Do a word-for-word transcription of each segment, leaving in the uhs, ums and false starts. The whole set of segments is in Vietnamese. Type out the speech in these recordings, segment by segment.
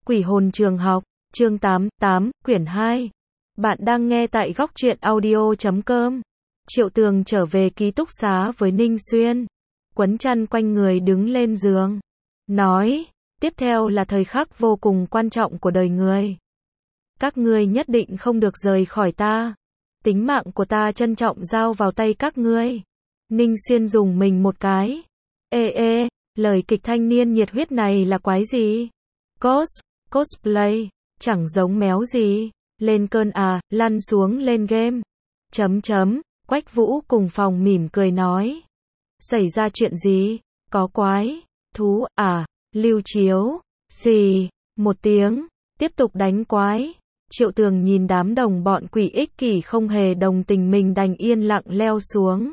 Quỷ hồn trường học, chương tám, tám, quyển hai. Bạn đang nghe tại góc truyện audio chấm com. Triệu Tường trở về ký túc xá với Ninh Xuyên. Quấn chăn quanh người đứng lên giường. Nói, tiếp theo là thời khắc vô cùng quan trọng của đời người. Các ngươi nhất định không được rời khỏi ta. Tính mạng của ta trân trọng giao vào tay các ngươi. Ninh Xuyên dùng mình một cái. Ê ê, lời kịch thanh niên nhiệt huyết này là quái gì? Cos, cosplay, chẳng giống méo gì. Lên cơn à, lăn xuống lên game. Chấm chấm, Quách Vũ cùng phòng mỉm cười nói. Xảy ra chuyện gì? Có quái, thú, à, lưu chiếu, xì, một tiếng, tiếp tục đánh quái. Triệu Tường nhìn đám đồng bọn quỷ ích kỷ không hề đồng tình mình đành yên lặng leo xuống.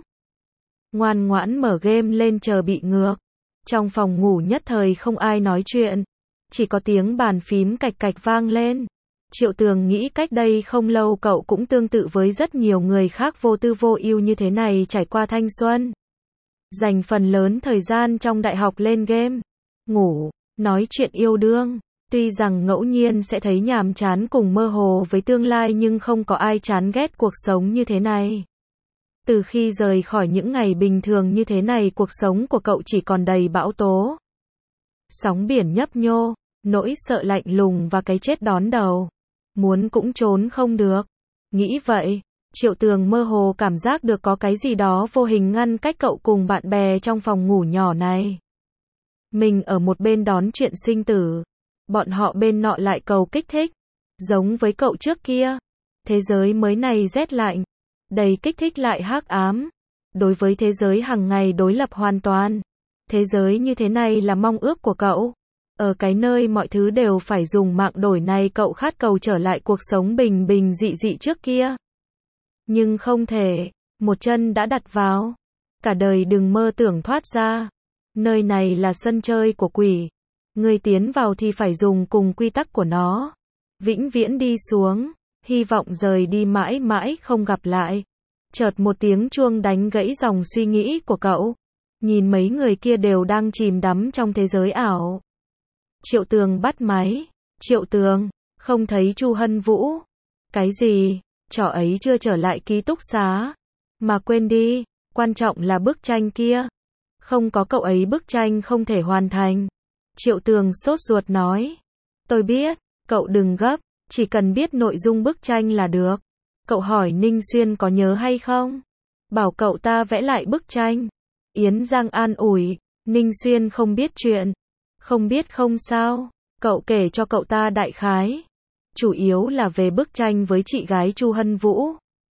Ngoan ngoãn mở game lên chờ bị ngược. Trong phòng ngủ nhất thời không ai nói chuyện. Chỉ có tiếng bàn phím cạch cạch vang lên. Triệu Tường nghĩ cách đây không lâu cậu cũng tương tự với rất nhiều người khác vô tư vô ưu như thế này trải qua thanh xuân. Dành phần lớn thời gian trong đại học lên game, ngủ, nói chuyện yêu đương. Tuy rằng ngẫu nhiên sẽ thấy nhàm chán cùng mơ hồ với tương lai nhưng không có ai chán ghét cuộc sống như thế này. Từ khi rời khỏi những ngày bình thường như thế này cuộc sống của cậu chỉ còn đầy bão tố. Sóng biển nhấp nhô, nỗi sợ lạnh lùng và cái chết đón đầu. Muốn cũng trốn không được. Nghĩ vậy, Triệu Tường mơ hồ cảm giác được có cái gì đó vô hình ngăn cách cậu cùng bạn bè trong phòng ngủ nhỏ này. Mình ở một bên đón chuyện sinh tử. Bọn họ bên nọ lại cầu kích thích. Giống với cậu trước kia. Thế giới mới này rét lạnh. Đầy kích thích lại hắc ám. Đối với thế giới hàng ngày đối lập hoàn toàn. Thế giới như thế này là mong ước của cậu. Ở cái nơi mọi thứ đều phải dùng mạng đổi này cậu khát cầu trở lại cuộc sống bình bình dị dị trước kia. Nhưng không thể. Một chân đã đặt vào. Cả đời đừng mơ tưởng thoát ra. Nơi này là sân chơi của quỷ. Người tiến vào thì phải dùng cùng quy tắc của nó. Vĩnh viễn đi xuống. Hy vọng rời đi mãi mãi không gặp lại. Chợt một tiếng chuông đánh gãy dòng suy nghĩ của cậu. Nhìn mấy người kia đều đang chìm đắm trong thế giới ảo. Triệu Tường bắt máy. Triệu Tường, không thấy Chu Hân Vũ. Cái gì? Trò ấy chưa trở lại ký túc xá. Mà quên đi, quan trọng là bức tranh kia. Không có cậu ấy bức tranh không thể hoàn thành. Triệu Tường sốt ruột nói. Tôi biết, cậu đừng gấp, chỉ cần biết nội dung bức tranh là được. Cậu hỏi Ninh Xuyên có nhớ hay không? Bảo cậu ta vẽ lại bức tranh. Yến Giang an ủi, Ninh Xuyên không biết chuyện. Không biết không sao, cậu kể cho cậu ta đại khái. Chủ yếu là về bức tranh với chị gái Chu Hân Vũ.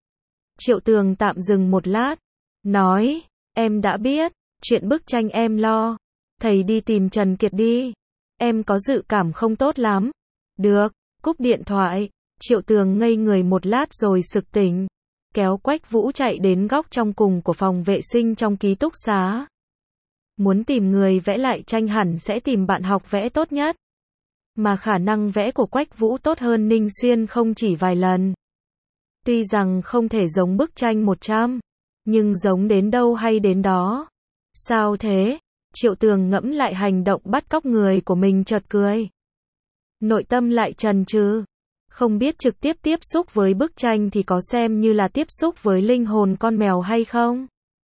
Triệu Tường tạm dừng một lát. Nói, em đã biết, chuyện bức tranh em lo. Thầy đi tìm Trần Kiệt đi. Em có dự cảm không tốt lắm. Được, cúp điện thoại. Triệu Tường ngây người một lát rồi sực tỉnh. Kéo Quách Vũ chạy đến góc trong cùng của phòng vệ sinh trong ký túc xá. Muốn tìm người vẽ lại tranh hẳn sẽ tìm bạn học vẽ tốt nhất. Mà khả năng vẽ của Quách Vũ tốt hơn Ninh Xuyên không chỉ vài lần. Tuy rằng không thể giống bức tranh một trăm, nhưng giống đến đâu hay đến đó. Sao thế? Triệu Tường ngẫm lại hành động bắt cóc người của mình chợt cười. Nội tâm lại chần chừ. Không biết trực tiếp tiếp xúc với bức tranh thì có xem như là tiếp xúc với linh hồn con mèo hay không?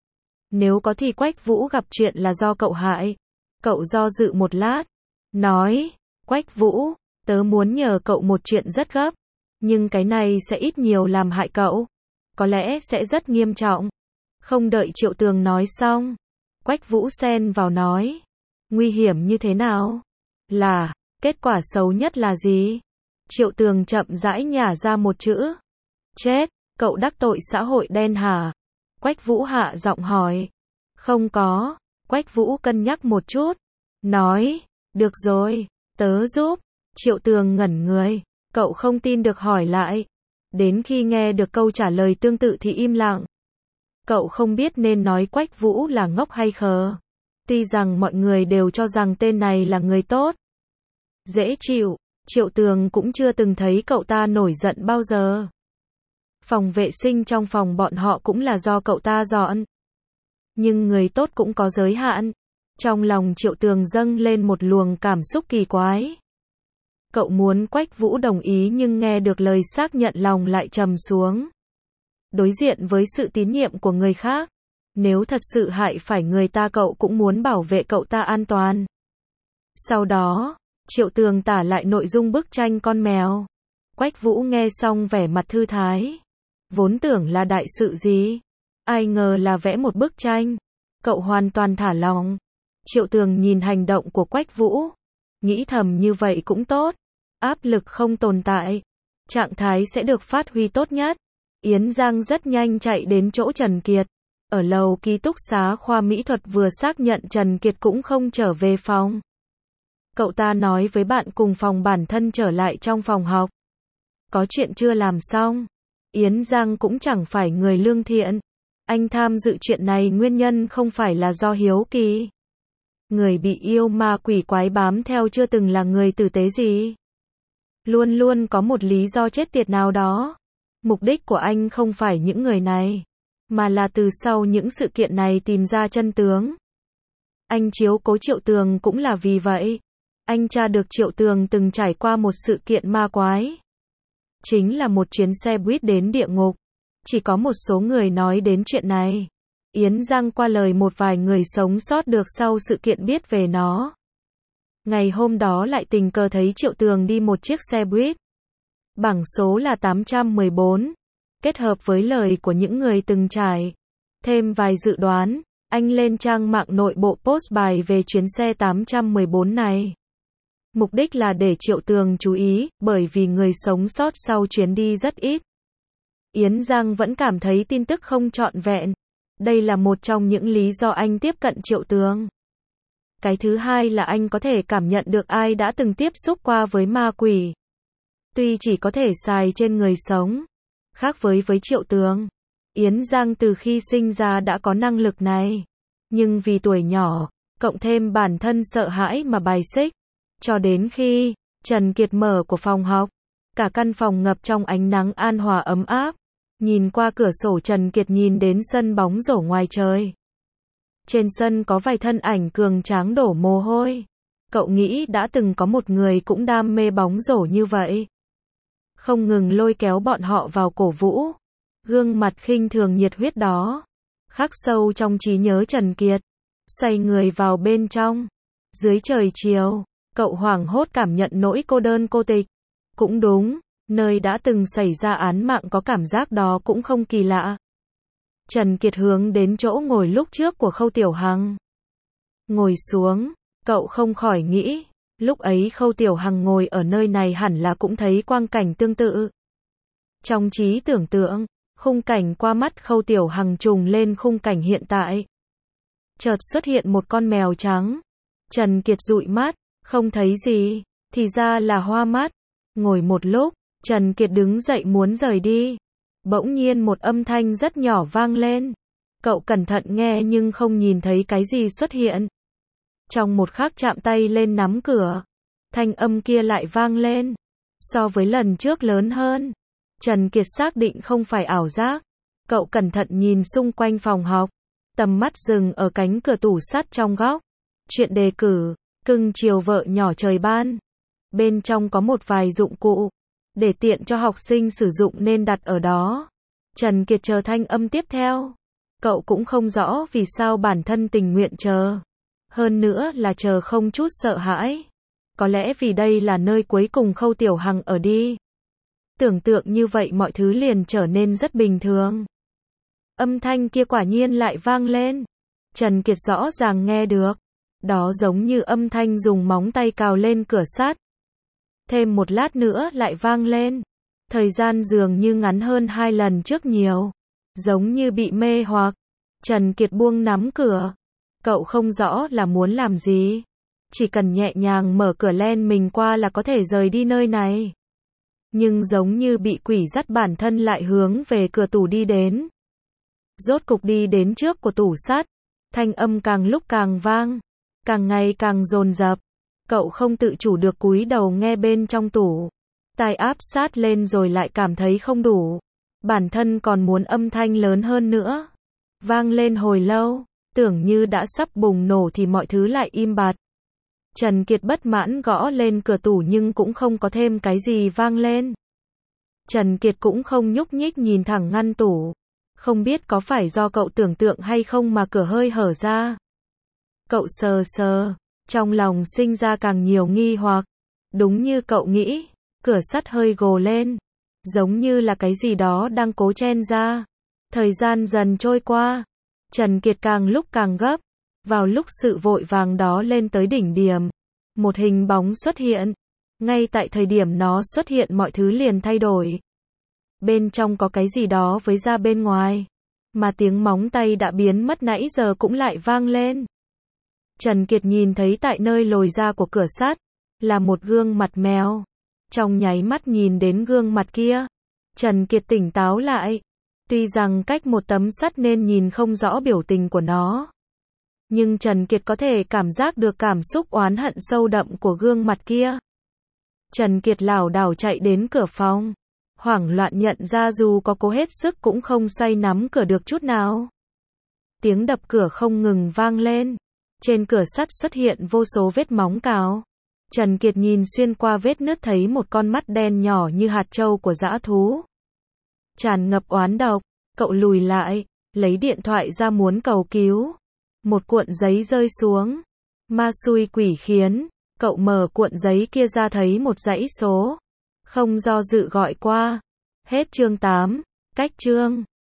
Nếu có thì Quách Vũ gặp chuyện là do cậu hại. Cậu do dự một lát. Nói, Quách Vũ, tớ muốn nhờ cậu một chuyện rất gấp. Nhưng cái này sẽ ít nhiều làm hại cậu. Có lẽ sẽ rất nghiêm trọng. Không đợi Triệu Tường nói xong. Quách Vũ xen vào nói. Nguy hiểm như thế nào? Là, kết quả xấu nhất là gì? Triệu Tường chậm rãi nhả ra một chữ. Chết, cậu đắc tội xã hội đen hả? Quách Vũ hạ giọng hỏi. Không có. Quách Vũ cân nhắc một chút. Nói, được rồi, tớ giúp. Triệu Tường ngẩn người. Cậu không tin được hỏi lại. Đến khi nghe được câu trả lời tương tự thì im lặng. Cậu không biết nên nói Quách Vũ là ngốc hay khờ. Tuy rằng mọi người đều cho rằng tên này là người tốt. Dễ chịu. Triệu Tường cũng chưa từng thấy cậu ta nổi giận bao giờ. Phòng vệ sinh trong phòng bọn họ cũng là do cậu ta dọn. Nhưng người tốt cũng có giới hạn. Trong lòng Triệu Tường dâng lên một luồng cảm xúc kỳ quái. Cậu muốn Quách Vũ đồng ý nhưng nghe được lời xác nhận lòng lại trầm xuống. Đối diện với sự tín nhiệm của người khác, nếu thật sự hại phải người ta cậu cũng muốn bảo vệ cậu ta an toàn. Sau đó, Triệu Tường tả lại nội dung bức tranh con mèo. Quách Vũ nghe xong vẻ mặt thư thái. Vốn tưởng là đại sự gì, ai ngờ là vẽ một bức tranh. Cậu hoàn toàn thả lỏng. Triệu Tường nhìn hành động của Quách Vũ, nghĩ thầm như vậy cũng tốt. Áp lực không tồn tại, trạng thái sẽ được phát huy tốt nhất. Yến Giang rất nhanh chạy đến chỗ Trần Kiệt. Ở lầu ký túc xá khoa mỹ thuật vừa xác nhận Trần Kiệt cũng không trở về phòng. Cậu ta nói với bạn cùng phòng bản thân trở lại trong phòng học. Có chuyện chưa làm xong. Yến Giang cũng chẳng phải người lương thiện. Anh tham dự chuyện này nguyên nhân không phải là do hiếu kỳ. Người bị yêu ma quỷ quái bám theo chưa từng là người tử tế gì. Luôn luôn có một lý do chết tiệt nào đó. Mục đích của anh không phải những người này, mà là từ sau những sự kiện này tìm ra chân tướng. Anh chiếu cố Triệu Tường cũng là vì vậy. Anh tra được Triệu Tường từng trải qua một sự kiện ma quái. Chính là một chuyến xe buýt đến địa ngục. Chỉ có một số người nói đến chuyện này. Yến Giang qua lời một vài người sống sót được sau sự kiện biết về nó. Ngày hôm đó lại tình cờ thấy Triệu Tường đi một chiếc xe buýt. Bảng số là tám trăm mười bốn. Kết hợp với lời của những người từng trải. Thêm vài dự đoán, anh lên trang mạng nội bộ post bài về chuyến xe tám trăm mười bốn này. Mục đích là để Triệu Tường chú ý, bởi vì người sống sót sau chuyến đi rất ít. Yến Giang vẫn cảm thấy tin tức không trọn vẹn. Đây là một trong những lý do anh tiếp cận Triệu Tường. Cái thứ hai là anh có thể cảm nhận được ai đã từng tiếp xúc qua với ma quỷ. Tuy chỉ có thể xài trên người sống. Khác với với Triệu Tường, Yến Giang từ khi sinh ra đã có năng lực này. Nhưng vì tuổi nhỏ, cộng thêm bản thân sợ hãi mà bài xích. Cho đến khi Trần Kiệt mở của phòng học, cả căn phòng ngập trong ánh nắng an hòa ấm áp. Nhìn qua cửa sổ Trần Kiệt nhìn đến sân bóng rổ ngoài trời. Trên sân có vài thân ảnh cường tráng đổ mồ hôi. Cậu nghĩ đã từng có một người cũng đam mê bóng rổ như vậy. Không ngừng lôi kéo bọn họ vào cổ vũ. Gương mặt khinh thường nhiệt huyết đó khắc sâu trong trí nhớ Trần Kiệt. Xoay người vào bên trong. Dưới trời chiều, cậu hoảng hốt cảm nhận nỗi cô đơn cô tịch. Cũng đúng, nơi đã từng xảy ra án mạng có cảm giác đó cũng không kỳ lạ. Trần Kiệt hướng đến chỗ ngồi lúc trước của Khâu Tiểu Hằng. Ngồi xuống, cậu không khỏi nghĩ, lúc ấy Khâu Tiểu Hằng ngồi ở nơi này hẳn là cũng thấy quang cảnh tương tự. Trong trí tưởng tượng, khung cảnh qua mắt Khâu Tiểu Hằng trùng lên khung cảnh hiện tại. Chợt xuất hiện một con mèo trắng. Trần Kiệt dụi mắt, không thấy gì, thì ra là hoa mắt. Ngồi một lúc, Trần Kiệt đứng dậy muốn rời đi. Bỗng nhiên một âm thanh rất nhỏ vang lên. Cậu cẩn thận nghe nhưng không nhìn thấy cái gì xuất hiện. Trong một khắc chạm tay lên nắm cửa, thanh âm kia lại vang lên. So với lần trước lớn hơn. Trần Kiệt xác định không phải ảo giác. Cậu cẩn thận nhìn xung quanh phòng học. Tầm mắt dừng ở cánh cửa tủ sắt trong góc. Chuyện đề cử, cưng chiều vợ nhỏ trời ban. Bên trong có một vài dụng cụ. Để tiện cho học sinh sử dụng nên đặt ở đó. Trần Kiệt chờ thanh âm tiếp theo. Cậu cũng không rõ vì sao bản thân tình nguyện chờ. Hơn nữa là chờ không chút sợ hãi. Có lẽ vì đây là nơi cuối cùng Khâu Tiểu Hằng ở đi. Tưởng tượng như vậy mọi thứ liền trở nên rất bình thường. Âm thanh kia quả nhiên lại vang lên. Trần Kiệt rõ ràng nghe được. Đó giống như âm thanh dùng móng tay cào lên cửa sắt. Thêm một lát nữa lại vang lên. Thời gian dường như ngắn hơn hai lần trước nhiều. Giống như bị mê hoặc. Trần Kiệt buông nắm cửa. Cậu không rõ là muốn làm gì. Chỉ cần nhẹ nhàng mở cửa len mình qua là có thể rời đi nơi này. Nhưng giống như bị quỷ dắt bản thân lại hướng về cửa tủ đi đến. Rốt cục đi đến trước của tủ sắt. Thanh âm càng lúc càng vang. Càng ngày càng dồn dập. Cậu không tự chủ được cúi đầu nghe bên trong tủ. Tai áp sát lên rồi lại cảm thấy không đủ. Bản thân còn muốn âm thanh lớn hơn nữa. Vang lên hồi lâu, tưởng như đã sắp bùng nổ thì mọi thứ lại im bặt. Trần Kiệt bất mãn gõ lên cửa tủ nhưng cũng không có thêm cái gì vang lên. Trần Kiệt cũng không nhúc nhích nhìn thẳng ngăn tủ. Không biết có phải do cậu tưởng tượng hay không mà cửa hơi hở ra. Cậu sờ sờ, trong lòng sinh ra càng nhiều nghi hoặc. Đúng như cậu nghĩ, cửa sắt hơi gồ lên. Giống như là cái gì đó đang cố chen ra. Thời gian dần trôi qua. Trần Kiệt càng lúc càng gấp. Vào lúc sự vội vàng đó lên tới đỉnh điểm. Một hình bóng xuất hiện. Ngay tại thời điểm nó xuất hiện mọi thứ liền thay đổi. Bên trong có cái gì đó với ra bên ngoài. Mà tiếng móng tay đã biến mất nãy giờ cũng lại vang lên. Trần Kiệt nhìn thấy tại nơi lồi ra của cửa sắt. Là một gương mặt mèo. Trong nháy mắt nhìn đến gương mặt kia. Trần Kiệt tỉnh táo lại. Tuy rằng cách một tấm sắt nên nhìn không rõ biểu tình của nó. Nhưng Trần Kiệt có thể cảm giác được cảm xúc oán hận sâu đậm của gương mặt kia. Trần Kiệt lảo đảo chạy đến cửa phòng. Hoảng loạn nhận ra dù có cố hết sức cũng không xoay nắm cửa được chút nào. Tiếng đập cửa không ngừng vang lên. Trên cửa sắt xuất hiện vô số vết móng cào. Trần Kiệt nhìn xuyên qua vết nứt thấy một con mắt đen nhỏ như hạt trâu của dã thú. Tràn ngập oán độc, cậu lùi lại, lấy điện thoại ra muốn cầu cứu. Một cuộn giấy rơi xuống. Ma xui quỷ khiến, cậu mở cuộn giấy kia ra thấy một dãy số. Không do dự gọi qua. Hết chương tám, cách chương.